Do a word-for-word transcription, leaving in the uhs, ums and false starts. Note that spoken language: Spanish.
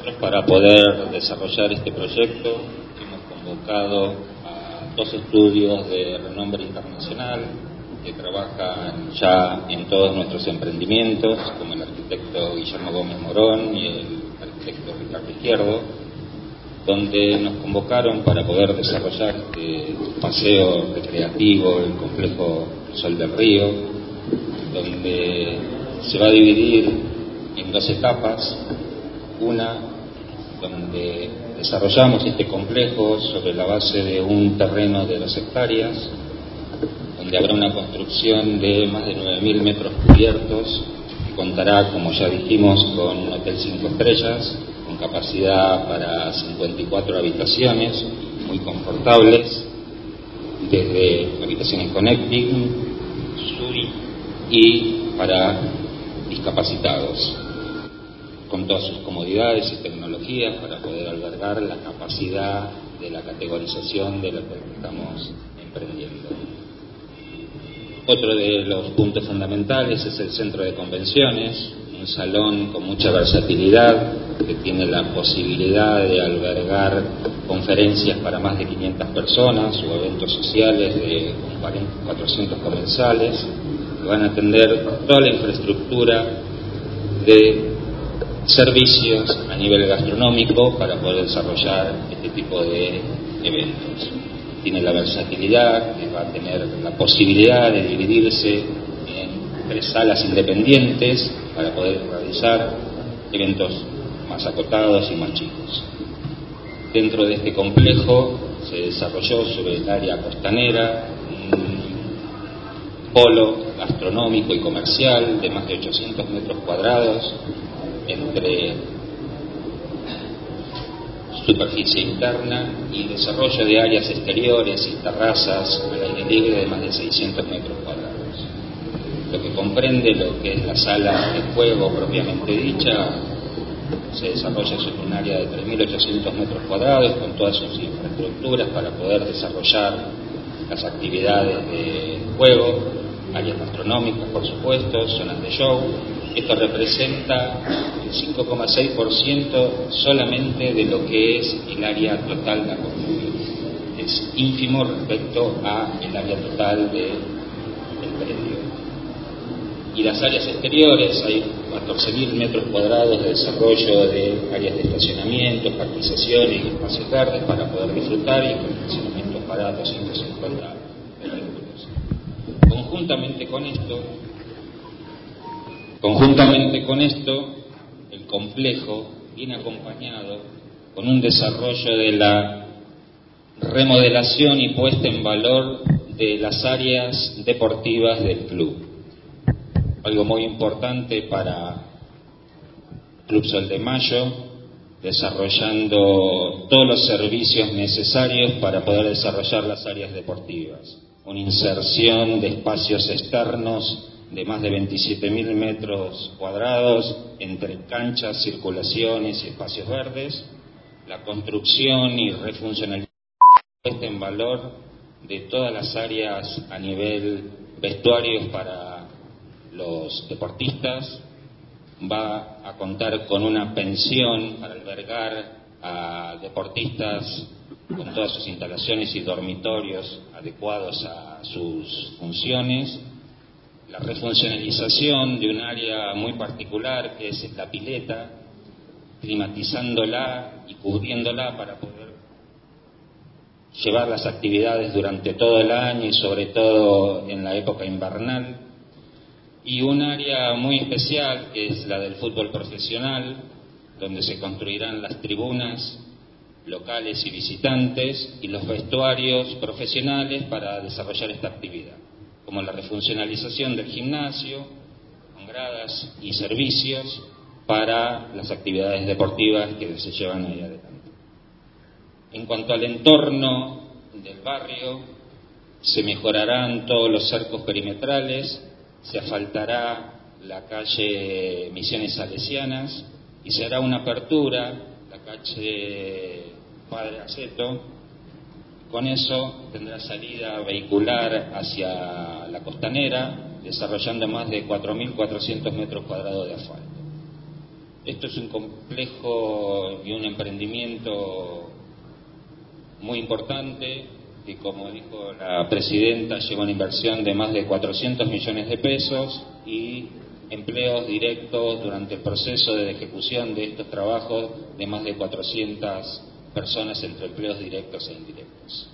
nosotros, para poder desarrollar este proyecto, hemos convocado a dos estudios de renombre internacional que trabajan ya en todos nuestros emprendimientos, como el arquitecto Guillermo Gómez Morón y el arquitecto Ricardo Izquierdo, donde nos convocaron para poder desarrollar este paseo recreativo, el complejo Sol del Río, donde se va a dividir en dos etapas. Una donde desarrollamos este complejo sobre la base de un terreno de dos hectáreas, donde habrá una construcción de más de nueve mil metros cubiertos, que contará, como ya dijimos, con un hotel cinco estrellas, con capacidad para cincuenta y cuatro habitaciones, muy confortables, desde habitaciones connecting, suite y para discapacitados, con todas sus comodidades y tecnologías para poder albergar la capacidad de la categorización de lo que estamos emprendiendo. Otro de los puntos fundamentales es el centro de convenciones, un salón con mucha versatilidad que tiene la posibilidad de albergar conferencias para más de quinientas personas o eventos sociales de cuatrocientos comensales, que van a atender toda la infraestructura de servicios a nivel gastronómico para poder desarrollar este tipo de eventos. Tiene la versatilidad, que va a tener la posibilidad de dividirse en tres salas independientes para poder realizar eventos más acotados y más chicos. Dentro de este complejo se desarrolló sobre el área costanera un polo gastronómico y comercial de más de ochocientos metros cuadrados entre superficie interna y desarrollo de áreas exteriores y terrazas al aire libre de más de seiscientos metros cuadrados. Lo que comprende lo que es la sala de juego propiamente dicha se desarrolla sobre un área de tres mil ochocientos metros cuadrados con todas sus infraestructuras para poder desarrollar las actividades de juego, áreas gastronómicas, por supuesto, zonas de show. Esto representa el cinco coma seis por ciento solamente de lo que es el área total de construir. Es ínfimo respecto a el área total de, del predio. Y las áreas exteriores, hay catorce mil metros cuadrados de desarrollo de áreas de estacionamiento, parquizaciones y espacios verdes para poder disfrutar, y con estacionamientos para doscientos cincuenta vehículos. Conjuntamente con esto, Conjuntamente con esto, el complejo viene acompañado con un desarrollo de la remodelación y puesta en valor de las áreas deportivas del club. Algo muy importante para Club Sol de Mayo, desarrollando todos los servicios necesarios para poder desarrollar las áreas deportivas. Una inserción de espacios externos de más de veintisiete mil metros cuadrados entre canchas, circulaciones y espacios verdes, la construcción y refuncionalización puesta en valor de todas las áreas a nivel vestuarios para los deportistas. Va a contar con una pensión para albergar a deportistas con todas sus instalaciones y dormitorios adecuados a sus funciones. La refuncionalización de un área muy particular que es la pileta, climatizándola y cubriéndola para poder llevar las actividades durante todo el año y sobre todo en la época invernal. Y un área muy especial que es la del fútbol profesional, donde se construirán las tribunas locales y visitantes y los vestuarios profesionales para desarrollar esta actividad, como la refuncionalización del gimnasio, con gradas y servicios para las actividades deportivas que se llevan ahí adelante. En cuanto al entorno del barrio, se mejorarán todos los cercos perimetrales, se asfaltará la calle Misiones Salesianas y se hará una apertura, la calle Padre Aceto. Con eso tendrá salida vehicular hacia la costanera, desarrollando más de cuatro mil cuatrocientos metros cuadrados de asfalto. Esto es un complejo y un emprendimiento muy importante que, como dijo la presidenta, lleva una inversión de más de cuatrocientos millones de pesos y empleos directos durante el proceso de ejecución de estos trabajos de más de cuatrocientas personas entre empleos directos e indirectos.